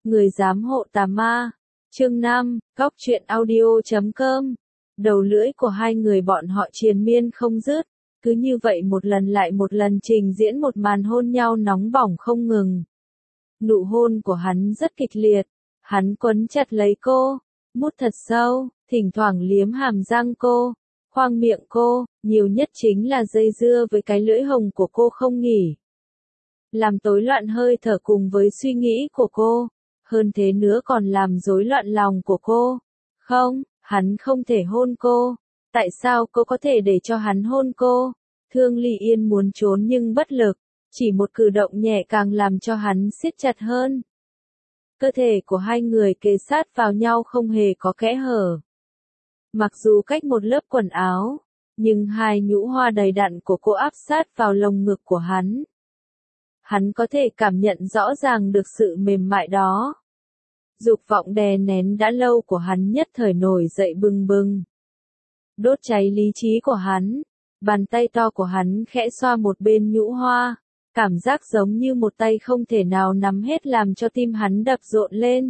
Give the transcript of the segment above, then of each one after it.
Người giám hộ tà ma. Chương 5, Góc truyện audio.com. Đầu lưỡi của hai người bọn họ triền miên không dứt, cứ như vậy một lần lại một lần trình diễn một màn hôn nhau nóng bỏng không ngừng. Nụ hôn của hắn rất kịch liệt, hắn quấn chặt lấy cô, mút thật sâu, thỉnh thoảng liếm hàm răng cô, khoang miệng cô, nhiều nhất chính là dây dưa với cái lưỡi hồng của cô không nghỉ. Làm tối loạn hơi thở cùng với suy nghĩ của cô, hơn thế nữa còn làm rối loạn lòng của cô. Không, hắn không thể hôn cô. Tại sao cô có thể để cho hắn hôn cô? Thương Ly Yên muốn trốn nhưng bất lực, chỉ một cử động nhẹ càng làm cho hắn siết chặt hơn. Cơ thể của hai người kề sát vào nhau không hề có kẽ hở. Mặc dù cách một lớp quần áo, nhưng hai nhũ hoa đầy đặn của cô áp sát vào lồng ngực của hắn. Hắn có thể cảm nhận rõ ràng được sự mềm mại đó. Dục vọng đè nén đã lâu của hắn nhất thời nổi dậy bừng bừng. Đốt cháy lý trí của hắn. Bàn tay to của hắn khẽ xoa một bên nhũ hoa. Cảm giác giống như một tay không thể nào nắm hết làm cho tim hắn đập rộn lên.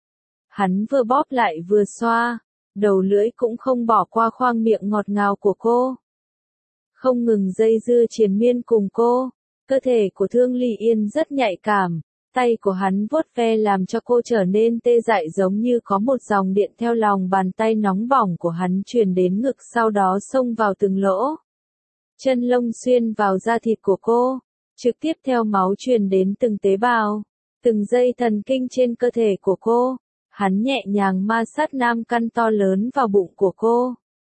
Hắn vừa bóp lại vừa xoa. Đầu lưỡi cũng không bỏ qua khoang miệng ngọt ngào của cô. Không ngừng dây dưa triền miên cùng cô. Cơ thể của Thương Ly Yên rất nhạy cảm, tay của hắn vuốt ve làm cho cô trở nên tê dại giống như có một dòng điện theo lòng bàn tay nóng bỏng của hắn truyền đến ngực sau đó xông vào từng lỗ. Chân lông xuyên vào da thịt của cô, trực tiếp theo máu truyền đến từng tế bào, từng dây thần kinh trên cơ thể của cô. Hắn nhẹ nhàng ma sát nam căn to lớn vào bụng của cô,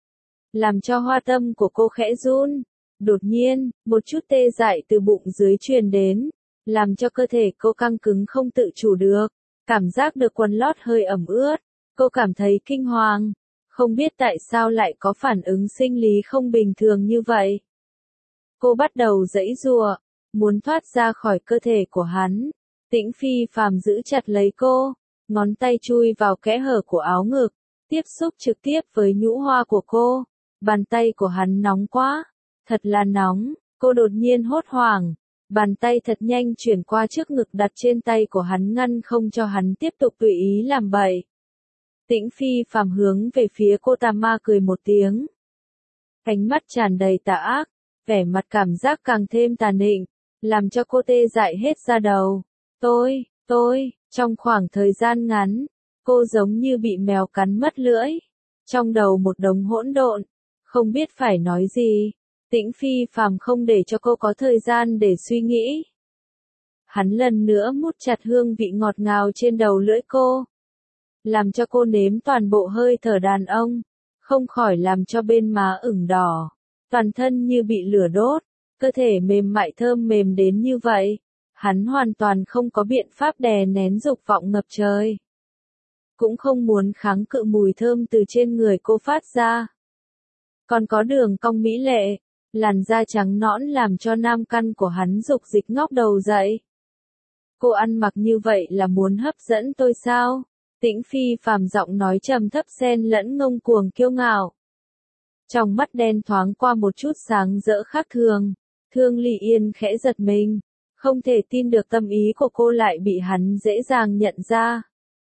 làm cho hoa tâm của cô khẽ run. Đột nhiên, một chút tê dại từ bụng dưới truyền đến, làm cho cơ thể cô căng cứng không tự chủ được. Cảm giác được quần lót hơi ẩm ướt, cô cảm thấy kinh hoàng, không biết tại sao lại có phản ứng sinh lý không bình thường như vậy. Cô bắt đầu giãy giụa, muốn thoát ra khỏi cơ thể của hắn. Tĩnh Phi Phàm giữ chặt lấy cô, ngón tay chui vào kẽ hở của áo ngực, tiếp xúc trực tiếp với nhũ hoa của cô. Bàn tay của hắn nóng quá. Thật là nóng, cô đột nhiên hốt hoảng, bàn tay thật nhanh chuyển qua trước ngực đặt trên tay của hắn ngăn không cho hắn tiếp tục tùy ý làm bậy. Tĩnh Phi Phàm hướng về phía cô tà ma cười một tiếng. Ánh mắt tràn đầy tà ác, vẻ mặt cảm giác càng thêm tà nịnh, làm cho cô tê dại hết da đầu. Trong khoảng thời gian ngắn, cô giống như bị mèo cắn mất lưỡi, trong đầu một đống hỗn độn, không biết phải nói gì. Tĩnh Phi Phàm không để cho cô có thời gian để suy nghĩ. Hắn lần nữa mút chặt hương vị ngọt ngào trên đầu lưỡi cô, làm cho cô nếm toàn bộ hơi thở đàn ông, không khỏi làm cho bên má ửng đỏ, toàn thân như bị lửa đốt, cơ thể mềm mại thơm mềm đến như vậy, hắn hoàn toàn không có biện pháp đè nén dục vọng ngập trời, cũng không muốn kháng cự mùi thơm từ trên người cô phát ra. Còn có đường cong mỹ lệ, làn da trắng nõn làm cho nam căn của hắn dục dịch ngóc đầu dậy. Cô ăn mặc như vậy là muốn hấp dẫn tôi sao? Tĩnh Phi Phàm giọng nói trầm thấp xen lẫn ngông cuồng kiêu ngạo. Trong mắt đen thoáng qua một chút sáng rỡ khác thường. Thương Ly Yên khẽ giật mình, không thể tin được tâm ý của cô lại bị hắn dễ dàng nhận ra.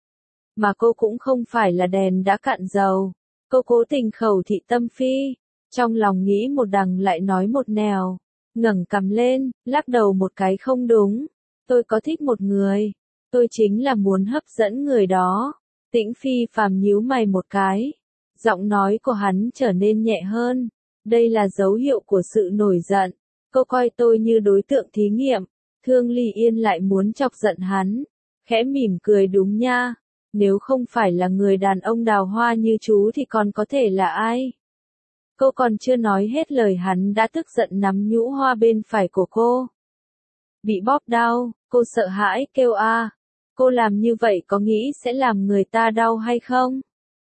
Mà cô cũng không phải là đèn đã cạn dầu. Cô cố tình khẩu thị tâm phi. Trong lòng nghĩ một đằng lại nói một nẻo, ngẩng cằm lên, lắc đầu một cái không đúng. Tôi có thích một người, tôi chính là muốn hấp dẫn người đó. Tĩnh Phi Phàm nhíu mày một cái, giọng nói của hắn trở nên nhẹ hơn. Đây là dấu hiệu của sự nổi giận. Cô coi tôi như đối tượng thí nghiệm. Thương Ly Yên lại muốn chọc giận hắn, khẽ mỉm cười đúng nha. Nếu không phải là người đàn ông đào hoa như chú thì còn có thể là ai? Cô còn chưa nói hết lời hắn đã tức giận nắm nhũ hoa bên phải của cô. Bị bóp đau, cô sợ hãi kêu a. Cô làm như vậy có nghĩ sẽ làm người ta đau hay không?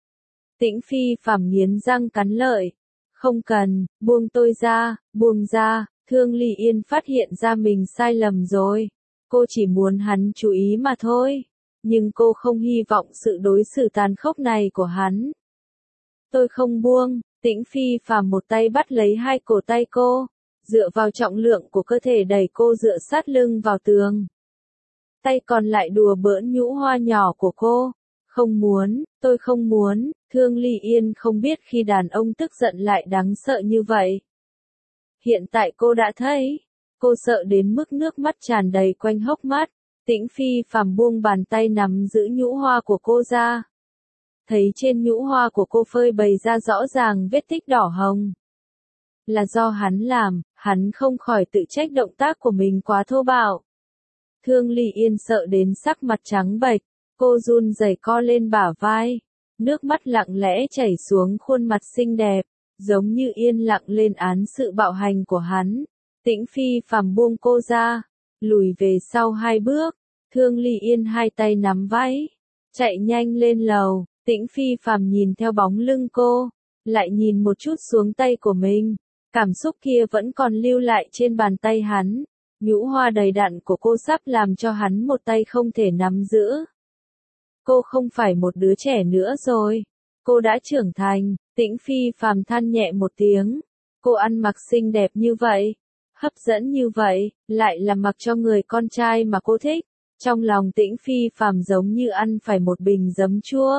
Tĩnh Phi Phàm nghiến răng cắn lợi. Không cần, buông tôi ra, buông ra. Thương Ly Yên phát hiện ra mình sai lầm rồi. Cô chỉ muốn hắn chú ý mà thôi. Nhưng cô không hy vọng sự đối xử tàn khốc này của hắn. Tôi không buông. Tĩnh Phi Phàm một tay bắt lấy hai cổ tay cô, dựa vào trọng lượng của cơ thể đẩy cô dựa sát lưng vào tường. tay còn lại đùa bỡn nhũ hoa nhỏ của cô. Không muốn, tôi không muốn, Thương Ly Yên không biết khi đàn ông tức giận lại đáng sợ như vậy. Hiện tại cô đã thấy, cô sợ đến mức nước mắt tràn đầy quanh hốc mắt. Tĩnh Phi Phàm buông bàn tay nắm giữ nhũ hoa của cô ra. Thấy trên nhũ hoa của cô phơi bày ra rõ ràng vết tích đỏ hồng. Là do hắn làm, hắn không khỏi tự trách động tác của mình quá thô bạo. Thương Ly Yên sợ đến sắc mặt trắng bệch, cô run rẩy co lên bả vai. Nước mắt lặng lẽ chảy xuống khuôn mặt xinh đẹp, giống như yên lặng lên án sự bạo hành của hắn. Tĩnh Phi Phàm buông cô ra, lùi về sau 2 bước. Thương Ly Yên hai tay nắm váy, chạy nhanh lên lầu. Tĩnh Phi Phàm nhìn theo bóng lưng cô, lại nhìn một chút xuống tay của mình. Cảm xúc kia vẫn còn lưu lại trên bàn tay hắn. Nhũ hoa đầy đặn của cô sắp làm cho hắn một tay không thể nắm giữ. Cô không phải một đứa trẻ nữa rồi. Cô đã trưởng thành. Tĩnh Phi Phàm than nhẹ một tiếng. Cô ăn mặc xinh đẹp như vậy, hấp dẫn như vậy, lại là mặc cho người con trai mà cô thích. Trong lòng Tĩnh Phi Phàm giống như ăn phải một bình giấm chua.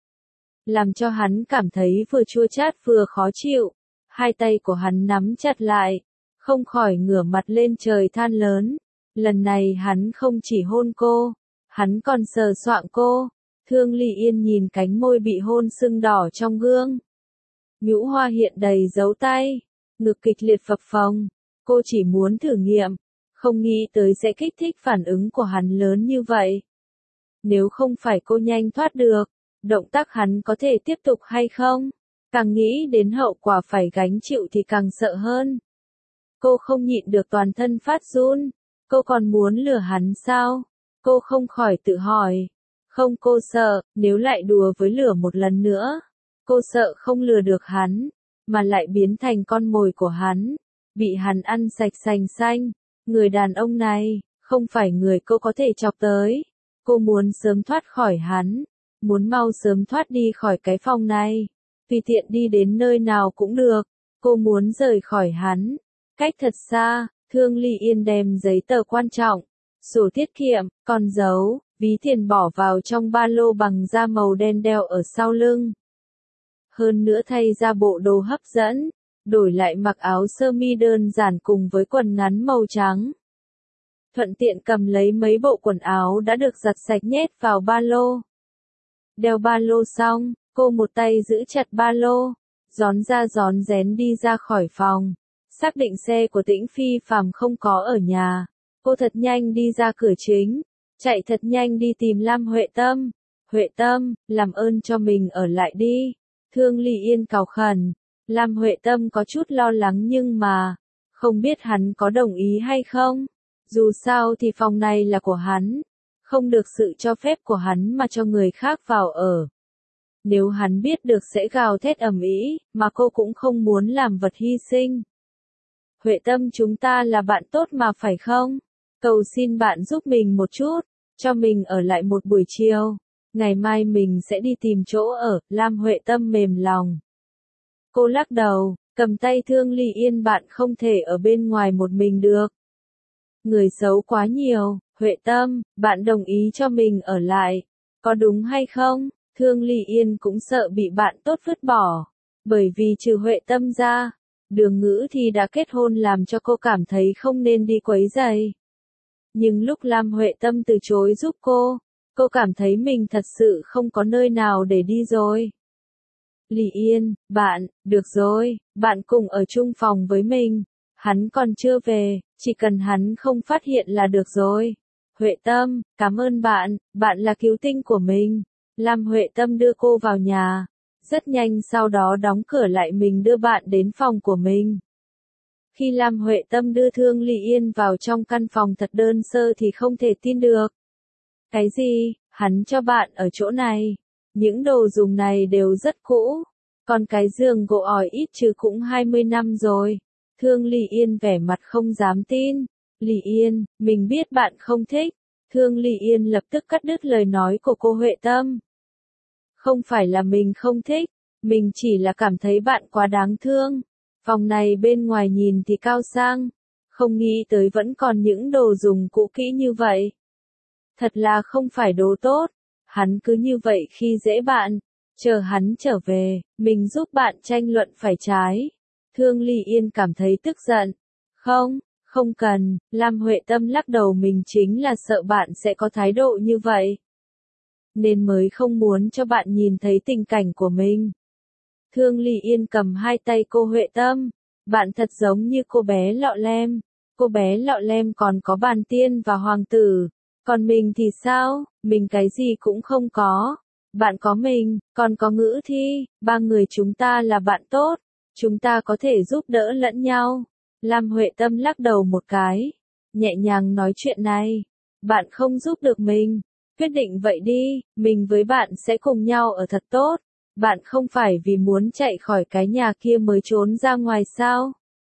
Làm cho hắn cảm thấy vừa chua chát vừa khó chịu. Hai tay của hắn nắm chặt lại, không khỏi ngửa mặt lên trời than lớn. Lần này hắn không chỉ hôn cô, hắn còn sờ soạng cô. Thương Ly Yên nhìn cánh môi bị hôn sưng đỏ trong gương. Nhũ hoa hiện đầy dấu tay, ngực kịch liệt phập phồng. Cô chỉ muốn thử nghiệm, không nghĩ tới sẽ kích thích phản ứng của hắn lớn như vậy. Nếu không phải cô nhanh thoát được, động tác hắn có thể tiếp tục hay không? Càng nghĩ đến hậu quả phải gánh chịu thì càng sợ hơn. Cô không nhịn được toàn thân phát run. Cô còn muốn lừa hắn sao? Cô không khỏi tự hỏi. Không, cô sợ, nếu lại đùa với lửa một lần nữa. Cô sợ không lừa được hắn, mà lại biến thành con mồi của hắn. Bị hắn ăn sạch sành xanh. Người đàn ông này, không phải người cô có thể chọc tới. Cô muốn sớm thoát khỏi hắn. Muốn mau sớm thoát đi khỏi cái phòng này. Tùy tiện đi đến nơi nào cũng được. Cô muốn rời khỏi hắn. Cách thật xa, Thương Ly Yên đem giấy tờ quan trọng, sổ tiết kiệm, con dấu, ví tiền bỏ vào trong ba lô bằng da màu đen đeo ở sau lưng. Hơn nữa thay ra bộ đồ hấp dẫn, đổi lại mặc áo sơ mi đơn giản cùng với quần ngắn màu trắng. Thuận tiện cầm lấy mấy bộ quần áo đã được giặt sạch nhét vào ba lô. Đeo ba lô xong, cô một tay giữ chặt ba lô, rón ra rón rén đi ra khỏi phòng. Xác định xe của Tĩnh Phi Phàm không có ở nhà, cô thật nhanh đi ra cửa chính, chạy thật nhanh đi tìm Lam Huệ Tâm. Huệ Tâm, làm ơn cho mình ở lại đi. Thương Ly Yên cầu khẩn. Lam Huệ Tâm có chút lo lắng nhưng mà, không biết hắn có đồng ý hay không. Dù sao thì phòng này là của hắn, không được sự cho phép của hắn mà cho người khác vào ở. Nếu hắn biết được sẽ gào thét ầm ĩ, mà cô cũng không muốn làm vật hy sinh. Huệ Tâm, chúng ta là bạn tốt mà phải không? Cầu xin bạn giúp mình một chút, cho mình ở lại một buổi chiều. Ngày mai mình sẽ đi tìm chỗ ở. Lam Huệ Tâm mềm lòng. Cô lắc đầu, cầm tay Thương Ly Yên, bạn không thể ở bên ngoài một mình được. Người xấu quá nhiều. Huệ Tâm, bạn đồng ý cho mình ở lại, có đúng hay không? Thương Ly Yên cũng sợ bị bạn tốt vứt bỏ, bởi vì trừ Huệ Tâm ra, Đường Ngữ thì đã kết hôn làm cho cô cảm thấy không nên đi quấy rầy. Nhưng lúc Lam Huệ Tâm từ chối giúp cô cảm thấy mình thật sự không có nơi nào để đi rồi. Ly Yên, bạn, được rồi, bạn cùng ở chung phòng với mình. Hắn còn chưa về, chỉ cần hắn không phát hiện là được rồi. Huệ Tâm, cảm ơn bạn, bạn là cứu tinh của mình. Lam Huệ Tâm đưa cô vào nhà. Rất nhanh sau đó đóng cửa lại, mình đưa bạn đến phòng của mình. Khi Lam Huệ Tâm đưa Thương Ly Yên vào trong căn phòng thật đơn sơ thì không thể tin được. Cái gì, hắn cho bạn ở chỗ này? Những đồ dùng này đều rất cũ. Còn cái giường gỗ ỏi ít chứ cũng 20 năm rồi. Thương Ly Yên vẻ mặt không dám tin. Ly Yên, mình biết bạn không thích. Thương Ly Yên lập tức cắt đứt lời nói của cô Huệ Tâm. Không phải là mình không thích, mình chỉ là cảm thấy bạn quá đáng thương. Phòng này bên ngoài nhìn thì cao sang, không nghĩ tới vẫn còn những đồ dùng cũ kỹ như vậy. Thật là không phải đồ tốt. Hắn cứ như vậy khi dễ bạn. Chờ hắn trở về, mình giúp bạn tranh luận phải trái. Thương Ly Yên cảm thấy tức giận. Không, không cần, Lam Huệ Tâm lắc đầu, mình chính là sợ bạn sẽ có thái độ như vậy. Nên mới không muốn cho bạn nhìn thấy tình cảnh của mình. Thương Ly Yên cầm hai tay cô Huệ Tâm. Bạn thật giống như cô bé Lọ Lem. Cô bé Lọ Lem còn có bàn tiên và hoàng tử. Còn mình thì sao? Mình cái gì cũng không có. Bạn có mình, còn có Ngữ Thi, ba người chúng ta là bạn tốt. Chúng ta có thể giúp đỡ lẫn nhau. Lam Huệ Tâm lắc đầu một cái. Nhẹ nhàng nói chuyện này. Bạn không giúp được mình. Quyết định vậy đi, mình với bạn sẽ cùng nhau ở thật tốt. Bạn không phải vì muốn chạy khỏi cái nhà kia mới trốn ra ngoài sao?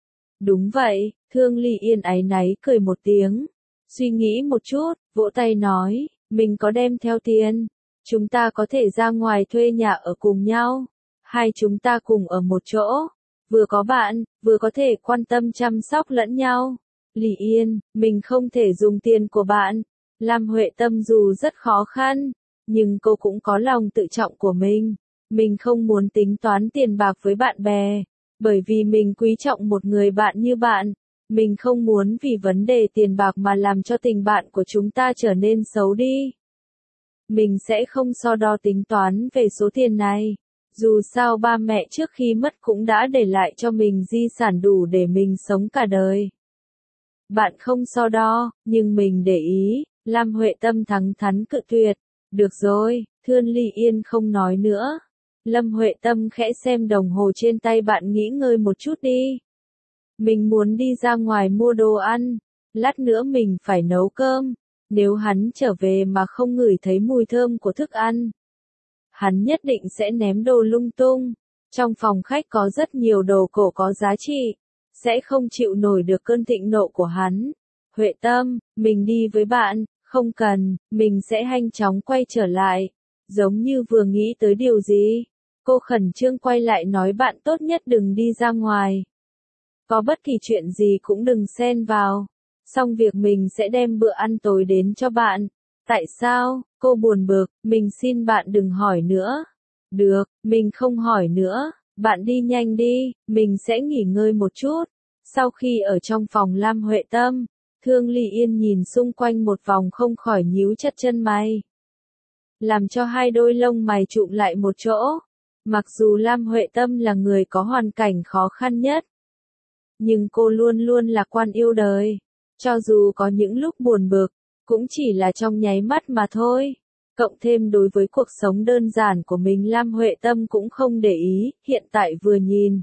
Đúng vậy, Thương Ly Yên áy náy cười một tiếng. Suy nghĩ một chút, vỗ tay nói, mình có đem theo tiền. Chúng ta có thể ra ngoài thuê nhà ở cùng nhau. Hai chúng ta cùng ở một chỗ. Vừa có bạn, vừa có thể quan tâm chăm sóc lẫn nhau. Ly Yên, mình không thể dùng tiền của bạn. Lam Huệ Tâm dù rất khó khăn, nhưng cô cũng có lòng tự trọng của mình. Mình không muốn tính toán tiền bạc với bạn bè, bởi vì mình quý trọng một người bạn như bạn. Mình không muốn vì vấn đề tiền bạc mà làm cho tình bạn của chúng ta trở nên xấu đi. Mình sẽ không so đo tính toán về số tiền này. Dù sao ba mẹ trước khi mất cũng đã để lại cho mình di sản đủ để mình sống cả đời. Bạn không so đo, nhưng mình để ý. Lam Huệ Tâm thẳng thắn cự tuyệt. Được rồi, Thương Ly Yên không nói nữa. Lâm Huệ Tâm khẽ xem đồng hồ trên tay bạn, nghỉ ngơi một chút đi. Mình muốn đi ra ngoài mua đồ ăn. Lát nữa mình phải nấu cơm. Nếu hắn trở về mà không ngửi thấy mùi thơm của thức ăn, hắn nhất định sẽ ném đồ lung tung. Trong phòng khách có rất nhiều đồ cổ có giá trị. Sẽ không chịu nổi được cơn thịnh nộ của hắn. Huệ Tâm, mình đi với bạn. Không cần, mình sẽ nhanh chóng quay trở lại. Giống như vừa nghĩ tới điều gì. Cô khẩn trương quay lại nói, bạn tốt nhất đừng đi ra ngoài. Có bất kỳ chuyện gì cũng đừng xen vào. Xong việc mình sẽ đem bữa ăn tối đến cho bạn. Tại sao? Cô buồn bực, mình xin bạn đừng hỏi nữa. Được, mình không hỏi nữa. Bạn đi nhanh đi, mình sẽ nghỉ ngơi một chút. Sau khi ở trong phòng Lam Huệ Tâm, Thương Ly Yên nhìn xung quanh một vòng không khỏi nhíu chặt chân mày. Làm cho hai đôi lông mày trụm lại một chỗ. Mặc dù Lam Huệ Tâm là người có hoàn cảnh khó khăn nhất, nhưng cô luôn luôn lạc quan yêu đời. Cho dù có những lúc buồn bực, cũng chỉ là trong nháy mắt mà thôi. Cộng thêm đối với cuộc sống đơn giản của mình, Lam Huệ Tâm cũng không để ý. Hiện tại vừa nhìn,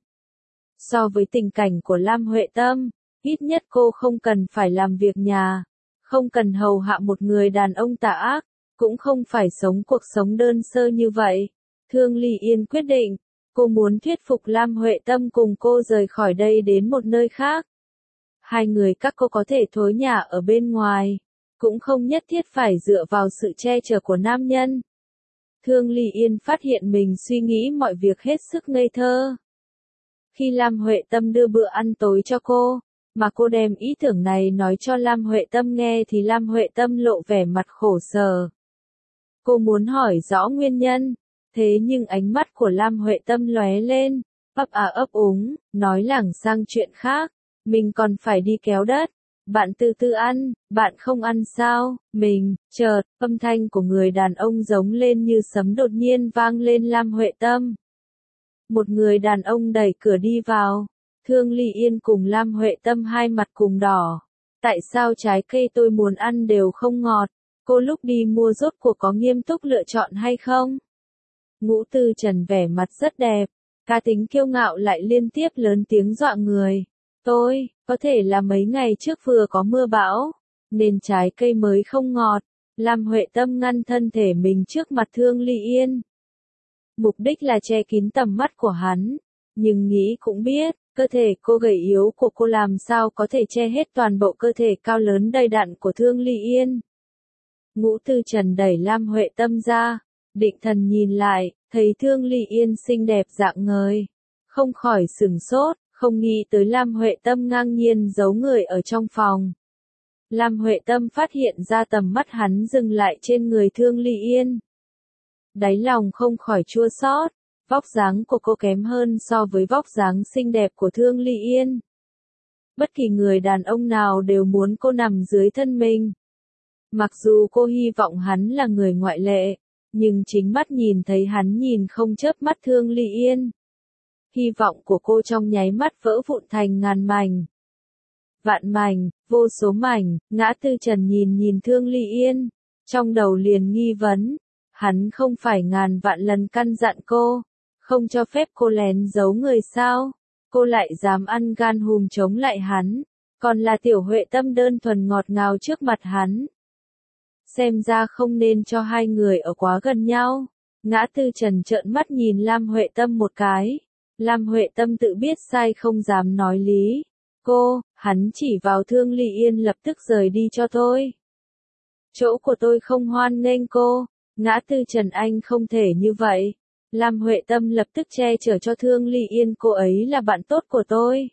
so với tình cảnh của Lam Huệ Tâm, ít nhất cô không cần phải làm việc nhà, không cần hầu hạ một người đàn ông tà ác, cũng không phải sống cuộc sống đơn sơ như vậy. Thương Ly Yên quyết định, cô muốn thuyết phục Lam Huệ Tâm cùng cô rời khỏi đây đến một nơi khác. Hai người các cô có thể thối nhà ở bên ngoài, cũng không nhất thiết phải dựa vào sự che chở của nam nhân. Thương Ly Yên phát hiện mình suy nghĩ mọi việc hết sức ngây thơ. Khi Lam Huệ Tâm đưa bữa ăn tối cho cô, mà cô đem ý tưởng này nói cho Lam Huệ Tâm nghe thì Lam Huệ Tâm lộ vẻ mặt khổ sở. Cô muốn hỏi rõ nguyên nhân, thế nhưng ánh mắt của Lam Huệ Tâm lóe lên, ấp à ấp úng, nói lảng sang chuyện khác. Mình còn phải đi kéo đất. Bạn từ từ ăn, bạn không ăn sao? Mình, chợt, âm thanh của người đàn ông giống lên như sấm đột nhiên vang lên Lam Huệ Tâm. Một người đàn ông đẩy cửa đi vào. Thương Ly Yên cùng Lam Huệ Tâm hai mặt cùng đỏ. Tại sao trái cây tôi muốn ăn đều không ngọt? Cô lúc đi mua rốt cuộc có nghiêm túc lựa chọn hay không? Ngũ Tư Trần vẻ mặt rất đẹp. Cá tính kiêu ngạo lại liên tiếp lớn tiếng dọa người. Tôi, có thể là mấy ngày trước vừa có mưa bão, nên trái cây mới không ngọt. Lam Huệ Tâm ngăn thân thể mình trước mặt Thương Ly Yên. Mục đích là che kín tầm mắt của hắn. Nhưng nghĩ cũng biết, cơ thể cô gầy yếu của cô làm sao có thể che hết toàn bộ cơ thể cao lớn đầy đặn của Thương Ly Yên. Ngũ Tư Trần đẩy Lam Huệ Tâm ra, định thần nhìn lại, thấy Thương Ly Yên xinh đẹp rạng ngời. Không khỏi sửng sốt. Không nghĩ tới Lam Huệ Tâm ngang nhiên giấu người ở trong phòng. Lam Huệ Tâm phát hiện ra tầm mắt hắn dừng lại trên người Thương Ly Yên. Đáy lòng không khỏi chua xót, vóc dáng của cô kém hơn so với vóc dáng xinh đẹp của Thương Ly Yên. Bất kỳ người đàn ông nào đều muốn cô nằm dưới thân mình. Mặc dù cô hy vọng hắn là người ngoại lệ, nhưng chính mắt nhìn thấy hắn nhìn không chớp mắt Thương Ly Yên. Hy vọng của cô trong nháy mắt vỡ vụn thành ngàn mảnh. Vạn mảnh, vô số mảnh, Ngã Tư Trần nhìn Thương Ly Yên, trong đầu liền nghi vấn, hắn không phải ngàn vạn lần căn dặn cô, không cho phép cô lén giấu người sao, cô lại dám ăn gan hùm chống lại hắn, còn là Tiểu Huệ Tâm đơn thuần ngọt ngào trước mặt hắn. Xem ra không nên cho hai người ở quá gần nhau. Ngã Tư Trần trợn mắt nhìn Lam Huệ Tâm một cái. Lam Huệ Tâm tự biết sai không dám nói lý. Hắn chỉ vào Thương Ly Yên lập tức rời đi cho tôi. Chỗ của tôi không hoan nghênh cô. Ngã Tư Trần anh không thể như vậy. Lam Huệ Tâm lập tức che chở cho Thương Ly Yên, cô ấy là bạn tốt của tôi.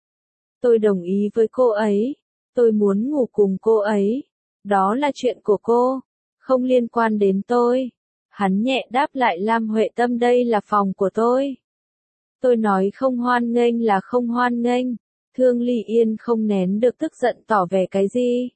Tôi đồng ý với cô ấy. Tôi muốn ngủ cùng cô ấy. Đó là chuyện của cô, không liên quan đến tôi. Hắn nhẹ đáp lại Lam Huệ Tâm, đây là phòng của tôi. Tôi nói không hoan nghênh là không hoan nghênh. Thương Ly Yên không nén được tức giận tỏ vẻ cái gì.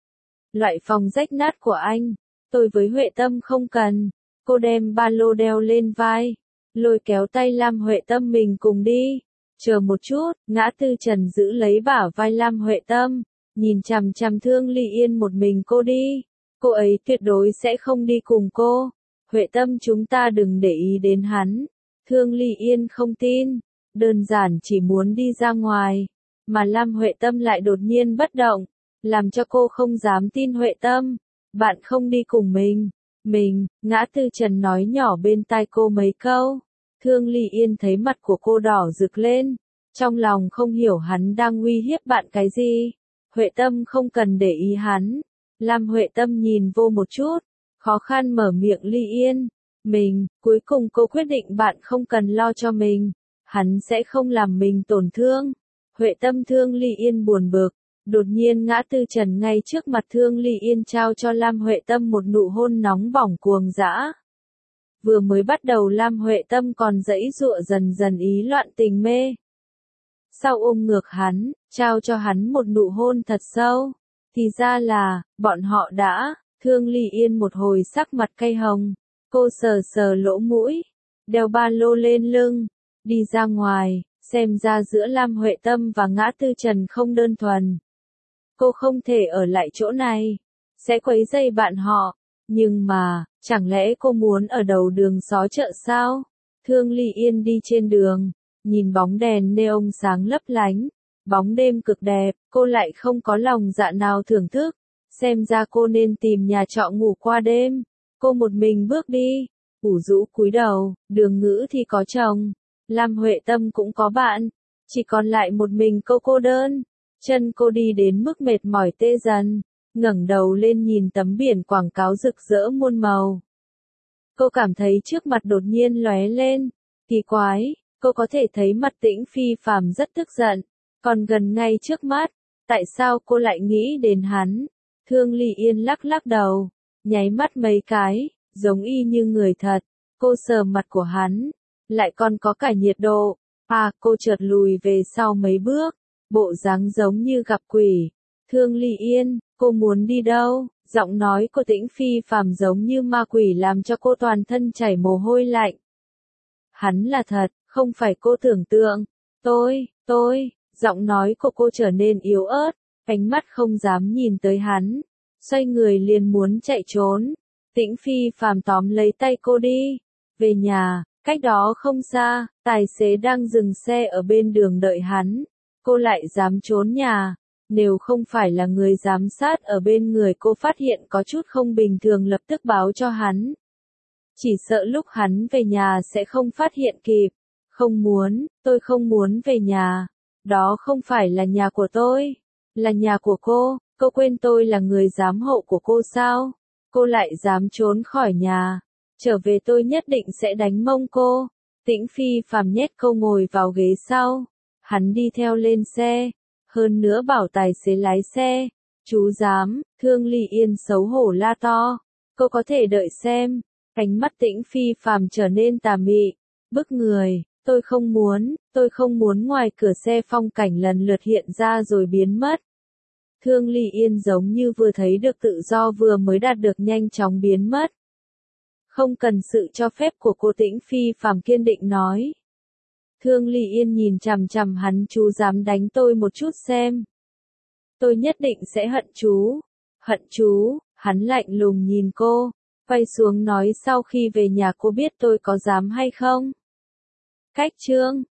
Loại phòng rách nát của anh, tôi với Huệ Tâm không cần. Cô đem ba lô đeo lên vai, lôi kéo tay Lam Huệ Tâm mình cùng đi. Chờ một chút, Ngã Tư Trần giữ lấy bả vai Lam Huệ Tâm. Nhìn chằm chằm Thương Ly Yên, một mình cô đi. Cô ấy tuyệt đối sẽ không đi cùng cô. Huệ Tâm, chúng ta đừng để ý đến hắn. Thương Ly Yên không tin. Đơn giản chỉ muốn đi ra ngoài. Mà Lam Huệ Tâm lại đột nhiên bất động. Làm cho cô không dám tin. Huệ Tâm, bạn không đi cùng mình. Ngã Tư Trần nói nhỏ bên tai cô mấy câu. Thương Ly Yên thấy mặt của cô đỏ rực lên. Trong lòng không hiểu hắn đang uy hiếp bạn cái gì. Huệ Tâm không cần để ý hắn. Lam Huệ Tâm nhìn vô một chút, khó khăn mở miệng, Ly Yên. Cuối cùng cô quyết định bạn không cần lo cho mình. Hắn sẽ không làm mình tổn thương. Huệ Tâm, Thương Ly Yên buồn bực. Đột nhiên Ngã Tư Trần ngay trước mặt Thương Ly Yên trao cho Lam Huệ Tâm một nụ hôn nóng bỏng cuồng dã. Vừa mới bắt đầu Lam Huệ Tâm còn giãy giụa, dần dần ý loạn tình mê. Sau ôm ngược hắn, trao cho hắn một nụ hôn thật sâu. Thì ra là, bọn họ đã. Thương Ly Yên một hồi sắc mặt cay hồng. Cô sờ sờ lỗ mũi, đeo ba lô lên lưng, đi ra ngoài. Xem ra giữa Lam Huệ Tâm và Ngã Tư Trần không đơn thuần. Cô không thể ở lại chỗ này, sẽ quấy rầy bạn họ. Nhưng mà, chẳng lẽ cô muốn ở đầu đường xó chợ sao? Thương Ly Yên đi trên đường, nhìn bóng đèn neon sáng lấp lánh, bóng đêm cực đẹp, cô lại không có lòng dạ nào thưởng thức. Xem ra cô nên tìm nhà trọ ngủ qua đêm. Cô một mình bước đi, ủ rũ cúi đầu. Đường Ngữ thì có chồng, Lam Huệ Tâm cũng có bạn, chỉ còn lại một mình cô đơn. Chân cô đi đến mức mệt mỏi tê dần, ngẩng đầu lên nhìn tấm biển quảng cáo rực rỡ muôn màu. Cô cảm thấy trước mặt đột nhiên lóe lên, kỳ quái, cô có thể thấy mặt Tĩnh Phi Phàm rất tức giận, còn gần ngay trước mắt, tại sao cô lại nghĩ đến hắn? Thương Ly Yên lắc lắc đầu, nháy mắt mấy cái, giống y như người thật. Cô sờ mặt của hắn, lại còn có cả nhiệt độ. Cô chợt lùi về sau mấy bước, bộ dáng giống như gặp quỷ. Thương Ly Yên, cô muốn đi đâu? Giọng nói của Tĩnh Phi Phàm giống như ma quỷ làm cho cô toàn thân chảy mồ hôi lạnh. Hắn là thật, không phải cô tưởng tượng. Giọng nói của cô trở nên yếu ớt, ánh mắt không dám nhìn tới hắn, xoay người liền muốn chạy trốn. Tĩnh Phi Phàm tóm lấy tay cô đi, về nhà, cách đó không xa, tài xế đang dừng xe ở bên đường đợi hắn. Cô lại dám trốn nhà, nếu không phải là người giám sát ở bên người cô phát hiện có chút không bình thường lập tức báo cho hắn. Chỉ sợ lúc hắn về nhà sẽ không phát hiện kịp. Tôi không muốn về nhà. Đó không phải là nhà của tôi, là nhà của cô quên tôi là người giám hộ của cô sao? Cô lại dám trốn khỏi nhà, trở về tôi nhất định sẽ đánh mông cô. Tĩnh Phi Phàm nhét cô ngồi vào ghế sau, hắn đi theo lên xe, hơn nữa bảo tài xế lái xe, Chú dám, Thương Ly Yên xấu hổ la to. Cô có thể đợi xem. Ánh mắt Tĩnh Phi Phàm trở nên tà mị, bức người. Tôi không muốn ngoài cửa xe phong cảnh lần lượt hiện ra rồi biến mất. Thương Ly Yên giống như vừa thấy được tự do vừa mới đạt được nhanh chóng biến mất. Không cần sự cho phép của cô, Tĩnh Phi Phàm kiên định nói. Thương Ly Yên nhìn chằm chằm hắn, chú dám đánh tôi một chút xem. Tôi nhất định sẽ hận chú. Hận chú, hắn lạnh lùng nhìn cô, quay xuống nói sau khi về nhà cô biết tôi có dám hay không. Cách chương